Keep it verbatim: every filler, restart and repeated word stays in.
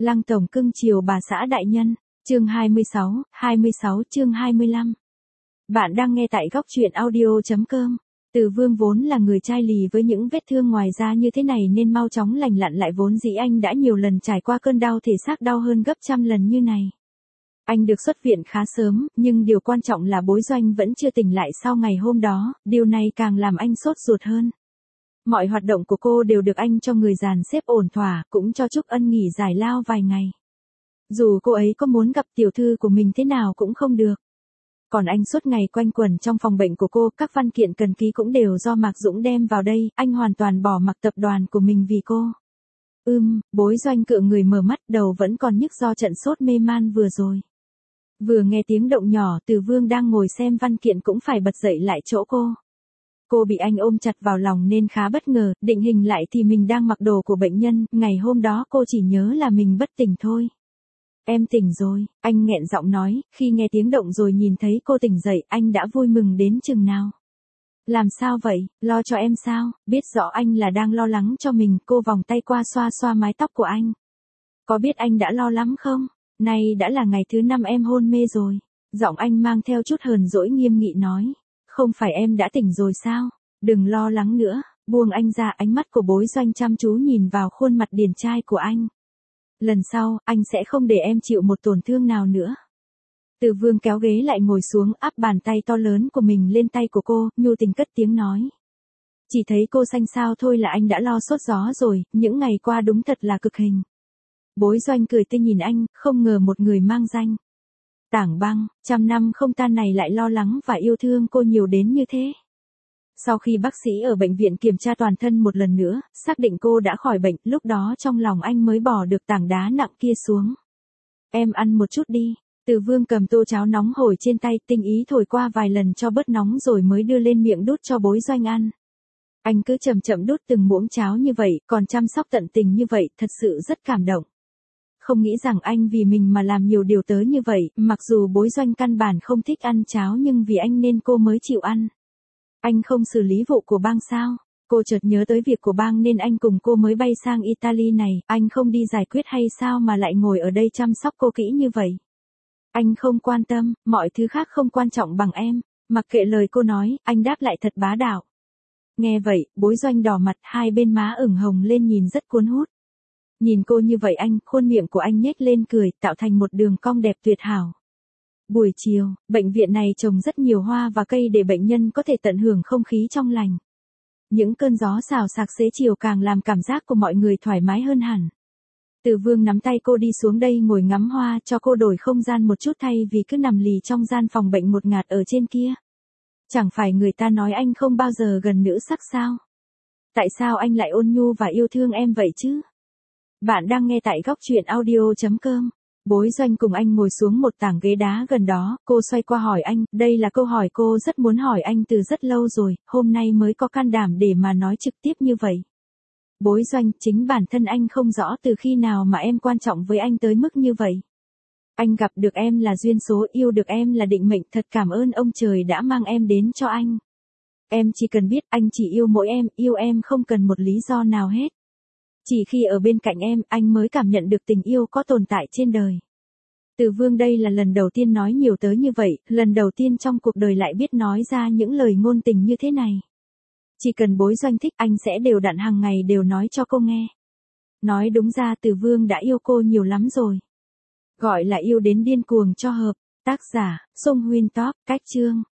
Lăng tổng cưng chiều bà xã đại nhân, chương hai mươi sáu, hai mươi sáu chương hai mươi lăm. Bạn đang nghe tại góc truyện audio.com. Từ Vương vốn là người chai lì với những vết thương ngoài da như thế này nên mau chóng lành lặn lại, vốn dĩ anh đã nhiều lần trải qua cơn đau thể xác đau hơn gấp trăm lần như này. Anh được xuất viện khá sớm, nhưng điều quan trọng là Bối Doanh vẫn chưa tỉnh lại sau ngày hôm đó, điều này càng làm anh sốt ruột hơn. Mọi hoạt động của cô đều được anh cho người dàn xếp ổn thỏa, cũng cho Trúc Ân nghỉ giải lao vài ngày. Dù cô ấy có muốn gặp tiểu thư của mình thế nào cũng không được. Còn anh suốt ngày quanh quẩn trong phòng bệnh của cô, các văn kiện cần ký cũng đều do Mạc Dũng đem vào đây, anh hoàn toàn bỏ mặc tập đoàn của mình vì cô. Ưm, Bối Doanh cựa người mở mắt, đầu vẫn còn nhức do trận sốt mê man vừa rồi. Vừa nghe tiếng động nhỏ, Từ Vương đang ngồi xem văn kiện cũng phải bật dậy lại chỗ cô. Cô bị anh ôm chặt vào lòng nên khá bất ngờ, định hình lại thì mình đang mặc đồ của bệnh nhân, ngày hôm đó cô chỉ nhớ là mình bất tỉnh thôi. Em tỉnh rồi, anh nghẹn giọng nói, khi nghe tiếng động rồi nhìn thấy cô tỉnh dậy, anh đã vui mừng đến chừng nào. Làm sao vậy, lo cho em sao, biết rõ anh là đang lo lắng cho mình, cô vòng tay qua xoa xoa mái tóc của anh. Có biết anh đã lo lắm không? Nay đã là ngày thứ năm em hôn mê rồi. Giọng anh mang theo chút hờn dỗi nghiêm nghị nói. Không phải em đã tỉnh rồi sao? Đừng lo lắng nữa, buông anh ra. Ánh mắt của Bối Doanh chăm chú nhìn vào khuôn mặt điển trai của anh. Lần sau, anh sẽ không để em chịu một tổn thương nào nữa. Từ Vương kéo ghế lại ngồi xuống, áp bàn tay to lớn của mình lên tay của cô, nhu tình cất tiếng nói. Chỉ thấy cô xanh xao thôi là anh đã lo sốt gió rồi, những ngày qua đúng thật là cực hình. Bối Doanh cười tươi nhìn anh, không ngờ một người mang danh Tảng Băng, trăm năm không tan này lại lo lắng và yêu thương cô nhiều đến như thế. Sau khi bác sĩ ở bệnh viện kiểm tra toàn thân một lần nữa, xác định cô đã khỏi bệnh, lúc đó trong lòng anh mới bỏ được tảng đá nặng kia xuống. Em ăn một chút đi. Từ Vương cầm tô cháo nóng hổi trên tay, tinh ý thổi qua vài lần cho bớt nóng rồi mới đưa lên miệng đút cho Bối Doanh ăn. Anh cứ chậm chậm đút từng muỗng cháo như vậy, còn chăm sóc tận tình như vậy, thật sự rất cảm động. Không nghĩ rằng anh vì mình mà làm nhiều điều tới như vậy, mặc dù Bối Doanh căn bản không thích ăn cháo nhưng vì anh nên cô mới chịu ăn. Anh không xử lý vụ của bang sao? Cô chợt nhớ tới việc của bang nên anh cùng cô mới bay sang Italy này, anh không đi giải quyết hay sao mà lại ngồi ở đây chăm sóc cô kỹ như vậy? Anh không quan tâm, mọi thứ khác không quan trọng bằng em. Mặc kệ lời cô nói, anh đáp lại thật bá đạo. Nghe vậy, Bối Doanh đỏ mặt, hai bên má ửng hồng lên nhìn rất cuốn hút. Nhìn cô như vậy anh, khuôn miệng của anh nhếch lên cười, tạo thành một đường cong đẹp tuyệt hảo. Buổi chiều, bệnh viện này trồng rất nhiều hoa và cây để bệnh nhân có thể tận hưởng không khí trong lành. Những cơn gió xào xạc xế chiều càng làm cảm giác của mọi người thoải mái hơn hẳn. Từ Vương nắm tay cô đi xuống đây ngồi ngắm hoa, cho cô đổi không gian một chút thay vì cứ nằm lì trong gian phòng bệnh ngột ngạt ở trên kia. Chẳng phải người ta nói anh không bao giờ gần nữ sắc sao? Tại sao anh lại ôn nhu và yêu thương em vậy chứ? Bạn đang nghe tại góc truyện audio.com. Bối Doanh cùng anh ngồi xuống một tảng ghế đá gần đó, cô xoay qua hỏi anh, đây là câu hỏi cô rất muốn hỏi anh từ rất lâu rồi, hôm nay mới có can đảm để mà nói trực tiếp như vậy. Bối Doanh, chính bản thân anh không rõ từ khi nào mà em quan trọng với anh tới mức như vậy. Anh gặp được em là duyên số, yêu được em là định mệnh, thật cảm ơn ông trời đã mang em đến cho anh. Em chỉ cần biết anh chỉ yêu mỗi em, yêu em không cần một lý do nào hết. Chỉ khi ở bên cạnh em, anh mới cảm nhận được tình yêu có tồn tại trên đời. Từ Vương đây là lần đầu tiên nói nhiều tới như vậy, lần đầu tiên trong cuộc đời lại biết nói ra những lời ngôn tình như thế này. Chỉ cần Bối Doanh thích, anh sẽ đều đặn hàng ngày đều nói cho cô nghe. Nói đúng ra Từ Vương đã yêu cô nhiều lắm rồi. Gọi là yêu đến điên cuồng cho hợp. Tác giả, Song Huynh Top, cách chương.